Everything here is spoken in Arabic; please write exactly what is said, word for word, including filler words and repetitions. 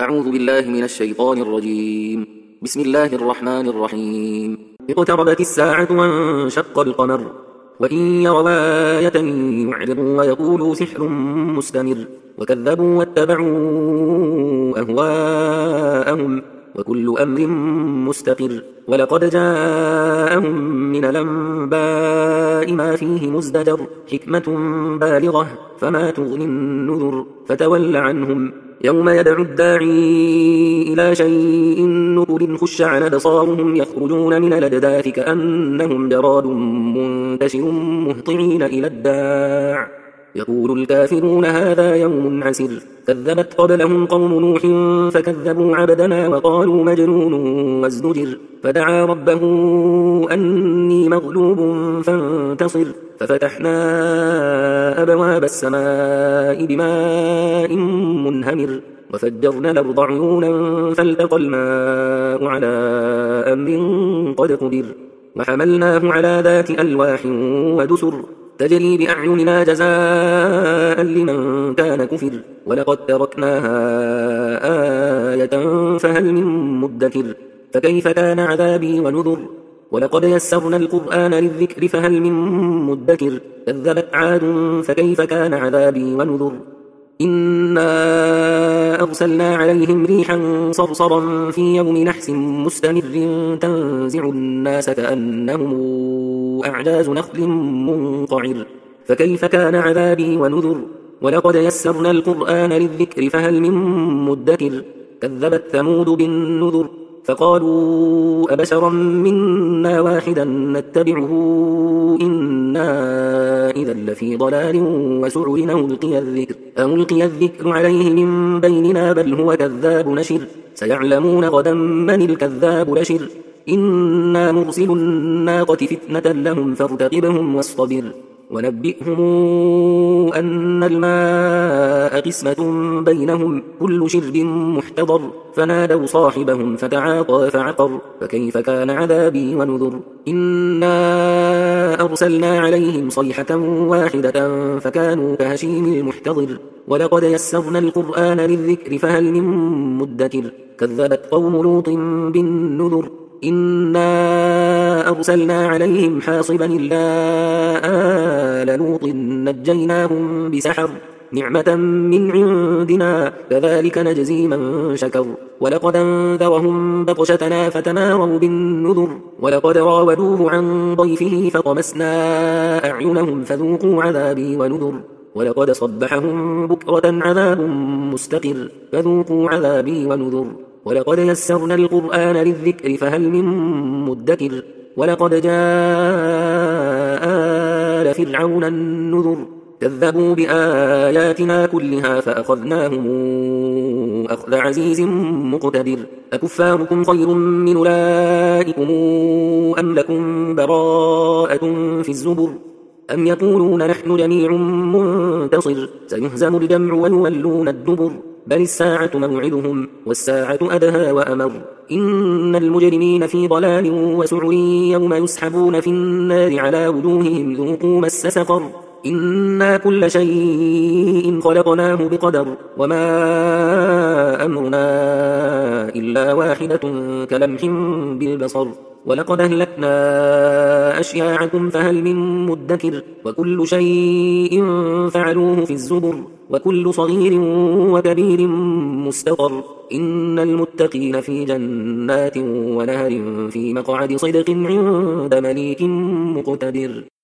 أعوذ بالله من الشيطان الرجيم. بسم الله الرحمن الرحيم. اقتربت الساعة وانشق القمر وإن يروا آية يعرضوا ويقولوا سحر مستمر وكذبوا واتبعوا أهواءهم وكل أمر مستقر ولقد جاءهم من الأنباء ما فيه مزدجر حكمة بالغة فما تغني النذر فتول عنهم يوم يدعو الداعي إلى شيء نكر خش عن أبصارهم يخرجون من الأجداث كأنهم جراد منتشر مهطعين إلى الداع يقول الكافرون هذا يوم عسر كذبت قبلهم قوم نوح فكذبوا عبدنا وقالوا مجنون وازدجر فدعا ربه أني مغلوب فانتصر ففتحنا أبواب السماء بماء منهمر وفجرنا الأرض عيونا فالتقى الماء على أمر قد قدر وحملناه على ذات ألواح ودسر تجري بأعيننا جزاء لمن كان كفر ولقد تركناها آية فهل من مدكر فكيف كان عذابي ونذر ولقد يسرنا القرآن للذكر فهل من مدكر كذبت عاد فكيف كان عذابي ونذر إنا أرسلنا عليهم ريحا صرصرا في يوم نحس مستمر تنزع الناس كأنهم أعجاز نخل منقعر فكيف كان عذابي ونذر ولقد يسرنا القرآن للذكر فهل من مدكر كذبت ثمود بالنذر فقالوا أبشرا منا واحدا نتبعه إنا إذا لفي ضلال وسعر أو ألقي الذكر أو ألقي الذكر عليه من بيننا بل هو كذاب نشر سيعلمون غدا من الكذاب نشر إنا مرسل الناقة فتنة لهم فارتقبهم واصطبر ونبئهم أن الماء قسمة بينهم كل شرب محتضر فنادوا صاحبهم فتعاطى فعقر فكيف كان عذابي ونذر إنا أرسلنا عليهم صيحة واحدة فكانوا كهشيم المحتضر ولقد يسرنا القرآن للذكر فهل من مدكر كذبت قوم لوط بالنذر إنا أرسلنا عليهم حاصبا إلا آل لوط نجيناهم بسحر نعمة من عندنا كذلك نجزي من شكر ولقد انذرهم بطشتنا فتماروا بالنذر ولقد راودوه عن ضيفه فطمسنا أعينهم فذوقوا عذابي ونذر ولقد صبحهم بكرة عذاب مستقر فذوقوا عذابي ونذر ولقد يسرنا القرآن للذكر فهل من مدكر ولقد جاء آل فرعون النذر كذبوا بآياتنا كلها فأخذناهم أخذ عزيز مقتدر أكفاركم خير من أولئكم أم لكم براءة في الزبر أم يقولون نحن جميع منتصر سيهزم الجمع ويولون الدبر بل الساعة موعدهم والساعة أدهى وأمر إن المجرمين في ضلال وسعر يوم يسحبون في النار على وجوههم ذوقوا مس سقر إنا كل شيء خلقناه بقدر وما أمرنا إلا واحدة كلمح بالبصر ولقد أهلكنا أشياعكم فهل من مدكر وكل شيء فعلوه في الزبر وكل صغير وكبير مستقر إن المتقين في جنات ونهر في مقعد صدق عند مليك مقتدر.